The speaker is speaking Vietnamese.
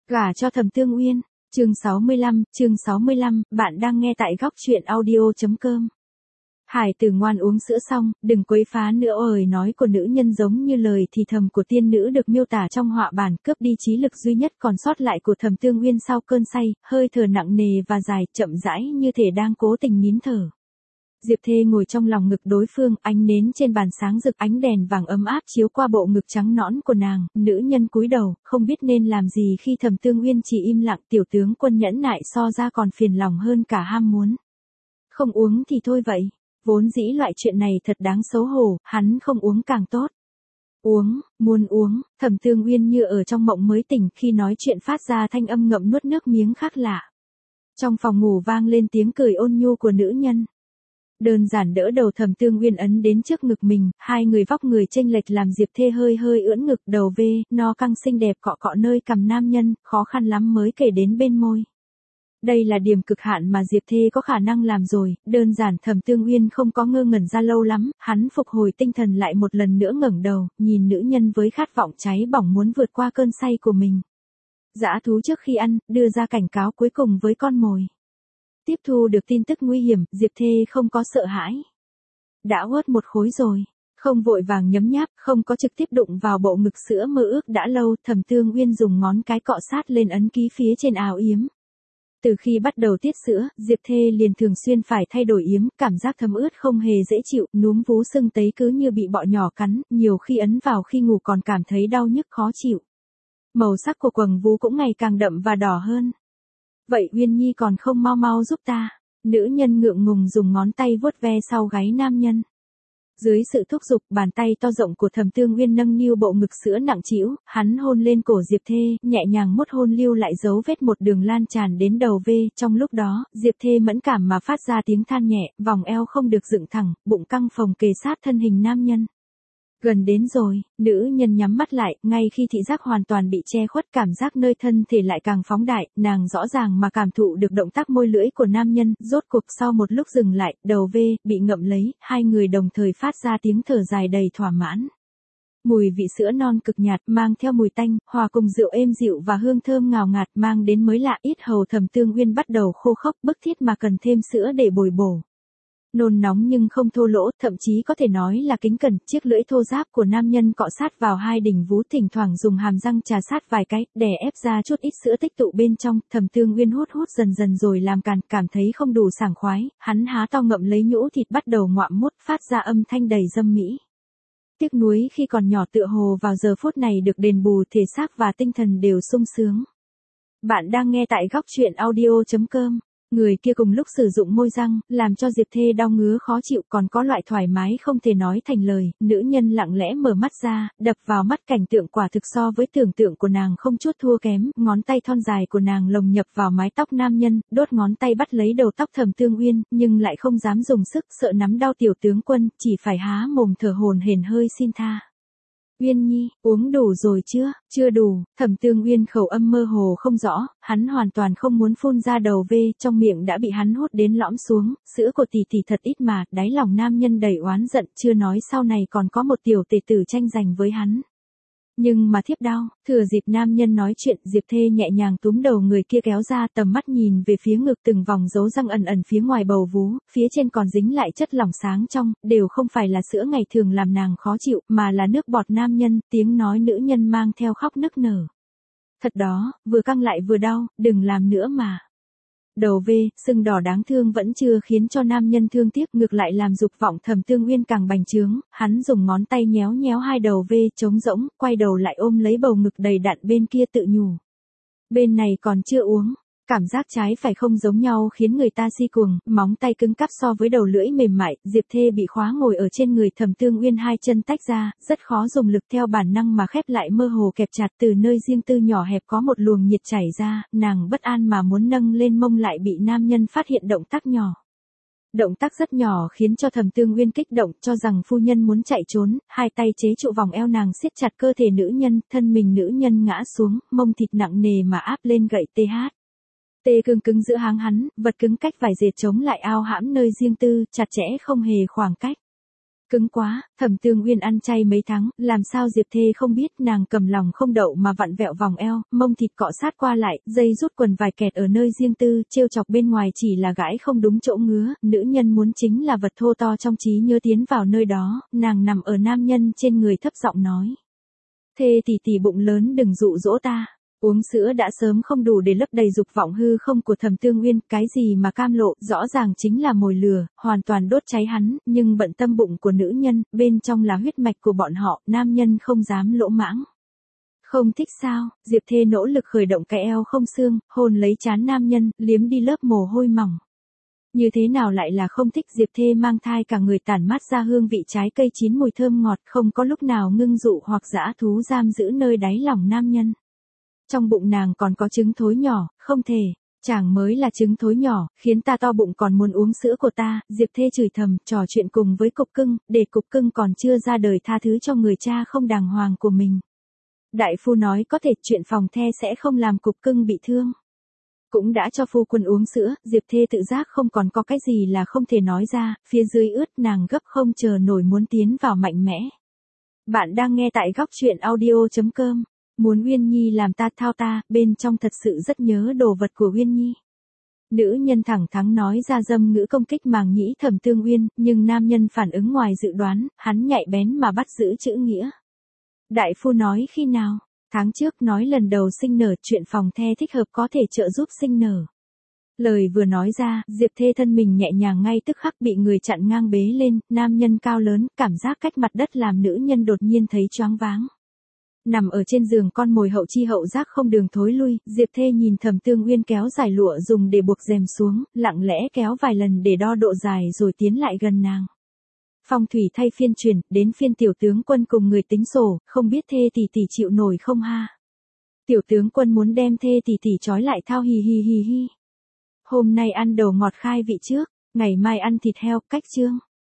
Gả cho Thẩm Tương Uyên, chương 65, bạn đang nghe tại góc truyện audio.com. Hải tử ngoan uống sữa xong, đừng quấy phá nữa. Lời nói của nữ nhân giống như lời thì thầm của tiên nữ được miêu tả trong họa bản, cướp đi trí lực duy nhất còn sót lại của Thẩm Tương Uyên sau cơn say, hơi thở nặng nề và dài, chậm rãi như thể đang cố tình nín thở. Diệp Thê ngồi trong lòng ngực đối phương, ánh nến trên bàn sáng rực, ánh đèn vàng ấm áp chiếu qua bộ ngực trắng nõn của nàng, nữ nhân cúi đầu, không biết nên làm gì khi Thẩm Tương Uyên chỉ im lặng. Tiểu tướng quân nhẫn nại so ra còn phiền lòng hơn cả ham muốn. Không uống thì thôi vậy, vốn dĩ loại chuyện này thật đáng xấu hổ, hắn không uống càng tốt. Uống, muốn uống. Thẩm Tương Uyên như ở trong mộng mới tỉnh, khi nói chuyện phát ra thanh âm ngậm nuốt nước miếng khác lạ. Trong phòng ngủ vang lên tiếng cười ôn nhu của nữ nhân. Đơn giản đỡ đầu Thẩm Tương Uyên ấn đến trước ngực mình, hai người vóc người chênh lệch làm Diệp Thê hơi ưỡn ngực, đầu no căng xinh đẹp cọ cọ nơi cằm nam nhân, khó khăn lắm mới kể đến bên môi. Đây là điểm cực hạn mà Diệp Thê có khả năng làm rồi, đơn giản. Thẩm Tương Uyên không có ngơ ngẩn ra lâu lắm, hắn phục hồi tinh thần lại một lần nữa ngẩng đầu, nhìn nữ nhân với khát vọng cháy bỏng muốn vượt qua cơn say của mình. Dã thú trước khi ăn, đưa ra cảnh cáo cuối cùng với con mồi. Tiếp thu được tin tức nguy hiểm, Diệp Thê không có sợ hãi. Đã uất một khối rồi, không vội vàng nhấm nháp, không có trực tiếp đụng vào bộ ngực sữa mơ ước đã lâu. Thẩm Tương Uyên dùng ngón cái cọ sát lên ấn ký phía trên áo yếm. Từ khi bắt đầu tiết sữa, Diệp Thê liền thường xuyên phải thay đổi yếm, cảm giác thấm ướt không hề dễ chịu, núm vú sưng tấy cứ như bị bọ nhỏ cắn, nhiều khi ấn vào khi ngủ còn cảm thấy đau nhức khó chịu. Màu sắc của quầng vú cũng ngày càng đậm và đỏ hơn. Vậy Uyên Nhi còn không mau giúp ta. Nữ nhân ngượng ngùng dùng ngón tay vuốt ve sau gáy nam nhân. Dưới sự thúc giục, bàn tay to rộng của Thẩm Tương Uyên nâng niu bộ ngực sữa nặng trĩu, hắn hôn lên cổ Diệp Thê, nhẹ nhàng mút hôn lưu lại dấu vết một đường lan tràn đến đầu trong lúc đó, Diệp Thê mẫn cảm mà phát ra tiếng than nhẹ, vòng eo không được dựng thẳng, bụng căng phồng kề sát thân hình nam nhân. Gần đến rồi, nữ nhân nhắm mắt lại, ngay khi thị giác hoàn toàn bị che khuất, cảm giác nơi thân thể lại càng phóng đại, nàng rõ ràng mà cảm thụ được động tác môi lưỡi của nam nhân, rốt cuộc sau một lúc dừng lại, đầu bị ngậm lấy, hai người đồng thời phát ra tiếng thở dài đầy thỏa mãn. Mùi vị sữa non cực nhạt, mang theo mùi tanh, hòa cùng rượu êm dịu và hương thơm ngào ngạt mang đến mới lạ. Yết hầu Thẩm Tương Uyên bắt đầu khô khốc, bức thiết mà cần thêm sữa để bồi bổ. Nôn nóng nhưng không thô lỗ, thậm chí có thể nói là kính cẩn. Chiếc lưỡi thô ráp của nam nhân cọ sát vào hai đỉnh vú, thỉnh thoảng dùng hàm răng trà sát vài cái, đè ép ra chút ít sữa tích tụ bên trong. Thẩm Tương Uyên hút dần rồi làm càn, cảm thấy không đủ sảng khoái, hắn há to ngậm lấy nhũ thịt bắt đầu ngoạm mút, phát ra âm thanh đầy dâm mỹ. Tiếc nuối khi còn nhỏ tựa hồ vào giờ phút này được đền bù, thể xác và tinh thần đều sung sướng. Bạn đang nghe tại góc truyện audio.com. Người kia cùng lúc sử dụng môi răng, làm cho Diệp Thê đau ngứa khó chịu, còn có loại thoải mái không thể nói thành lời. Nữ nhân lặng lẽ mở mắt ra, đập vào mắt cảnh tượng quả thực so với tưởng tượng của nàng không chút thua kém. Ngón tay thon dài của nàng lồng nhập vào mái tóc nam nhân, đốt ngón tay bắt lấy đầu tóc Thẩm Tương Uyên, nhưng lại không dám dùng sức, sợ nắm đau tiểu tướng quân, chỉ phải há mồm thở hổn hển hơi xin tha. Uyên Nhi, uống đủ rồi chưa? Chưa đủ. Thẩm Tương Uyên khẩu âm mơ hồ không rõ, hắn hoàn toàn không muốn phun ra đầu trong miệng đã bị hắn hút đến lõm xuống, sữa của tỷ thật ít mà, đáy lòng nam nhân đầy oán giận, chưa nói sau này còn có một tiểu tể tử tranh giành với hắn. Nhưng mà thiếp đau. Thừa dịp nam nhân nói chuyện, Diệp Thê nhẹ nhàng túm đầu người kia kéo ra, tầm mắt nhìn về phía ngực, từng vòng dấu răng ẩn phía ngoài bầu vú, phía trên còn dính lại chất lỏng sáng trong, đều không phải là sữa ngày thường làm nàng khó chịu, mà là nước bọt nam nhân. Tiếng nói nữ nhân mang theo khóc nức nở. Thật đó, vừa căng lại vừa đau, đừng làm nữa mà. Đầu sưng đỏ đáng thương vẫn chưa khiến cho nam nhân thương tiếc, ngược lại làm dục vọng Thẩm Tương Uyên càng bành trướng. Hắn dùng ngón tay nhéo hai đầu trống rỗng, quay đầu lại ôm lấy bầu ngực đầy đặn bên kia tự nhủ. Bên này còn chưa uống. Cảm giác trái phải không giống nhau khiến người ta si cuồng, móng tay cứng cáp so với đầu lưỡi mềm mại. Diệp Thê bị khóa ngồi ở trên người Thẩm Tương Uyên, hai chân tách ra, rất khó dùng lực, theo bản năng mà khép lại, mơ hồ kẹp chặt. Từ nơi riêng tư nhỏ hẹp có một luồng nhiệt chảy ra, nàng bất an mà muốn nâng lên mông lại bị nam nhân phát hiện động tác nhỏ. Động tác rất nhỏ khiến cho Thẩm Tương Uyên kích động, cho rằng phu nhân muốn chạy trốn, hai tay chế trụ vòng eo nàng, siết chặt cơ thể nữ nhân, thân mình nữ nhân ngã xuống, mông thịt nặng nề mà áp lên gậy Tê cứng giữa háng hắn, vật cứng cách vải dệt chống lại ao hãm nơi riêng tư, chặt chẽ không hề khoảng cách. Cứng quá, Thẩm Tương Uyên ăn chay mấy tháng, làm sao Diệp Thê không biết, nàng cầm lòng không đậu mà vặn vẹo vòng eo, mông thịt cọ sát qua lại, dây rút quần vài kẹt ở nơi riêng tư, trêu chọc bên ngoài chỉ là gãi không đúng chỗ ngứa, nữ nhân muốn chính là vật thô to trong trí nhớ tiến vào nơi đó, nàng nằm ở nam nhân trên người thấp giọng nói. Thê tỷ tỷ bụng lớn đừng dụ dỗ ta. Uống sữa đã sớm không đủ để lấp đầy dục vọng hư không của Thẩm Tương Uyên, cái gì mà cam lộ, rõ ràng chính là mồi lửa, hoàn toàn đốt cháy hắn, nhưng bận tâm bụng của nữ nhân, bên trong là huyết mạch của bọn họ, nam nhân không dám lỗ mãng. Không thích sao? Diệp Thê nỗ lực khởi động cái eo không xương, hôn lấy trán nam nhân, liếm đi lớp mồ hôi mỏng. Như thế nào lại là không thích? Diệp Thê mang thai cả người tản mát ra hương vị trái cây chín mùi thơm ngọt, không có lúc nào ngưng dụ hoặc dã thú giam giữ nơi đáy lòng nam nhân. Trong bụng nàng còn có trứng thối nhỏ, không thể, chàng mới là trứng thối nhỏ, khiến ta to bụng còn muốn uống sữa của ta, Diệp Thê chửi thầm, trò chuyện cùng với cục cưng, để cục cưng còn chưa ra đời tha thứ cho người cha không đàng hoàng của mình. Đại phu nói có thể chuyện phòng the sẽ không làm cục cưng bị thương. Cũng đã cho phu quân uống sữa, Diệp Thê tự giác không còn có cái gì là không thể nói ra, phía dưới ướt nàng gấp không chờ nổi muốn tiến vào mạnh mẽ. Bạn đang nghe tại góc truyện audio.com. Muốn Uyên Nhi làm ta thao ta, bên trong thật sự rất nhớ đồ vật của Uyên Nhi. Nữ nhân thẳng thắn nói ra dâm ngữ công kích màng nhĩ Thẩm Tương Uyên, nhưng nam nhân phản ứng ngoài dự đoán, hắn nhạy bén mà bắt giữ chữ nghĩa. Đại phu nói khi nào? Tháng trước nói lần đầu sinh nở, chuyện phòng the thích hợp có thể trợ giúp sinh nở. Lời vừa nói ra, Diệp Thê thân mình nhẹ nhàng ngay tức khắc bị người chặn ngang bế lên, nam nhân cao lớn, cảm giác cách mặt đất làm nữ nhân đột nhiên thấy choáng váng. Nằm ở trên giường con mồi hậu chi hậu giác không đường thối lui, Diệp Thê nhìn Thẩm Tương Uyên kéo dài lụa dùng để buộc rèm xuống, lặng lẽ kéo vài lần để đo độ dài rồi tiến lại gần nàng. Phong thủy thay phiên chuyển, đến phiên tiểu tướng quân cùng người tính sổ, không biết Thê tỷ tỷ chịu nổi không ha? Tiểu tướng quân muốn đem Thê tỷ tỷ trói lại thao hì hì hì hì. Hôm nay ăn đồ ngọt khai vị trước, ngày mai ăn thịt heo, cách chương.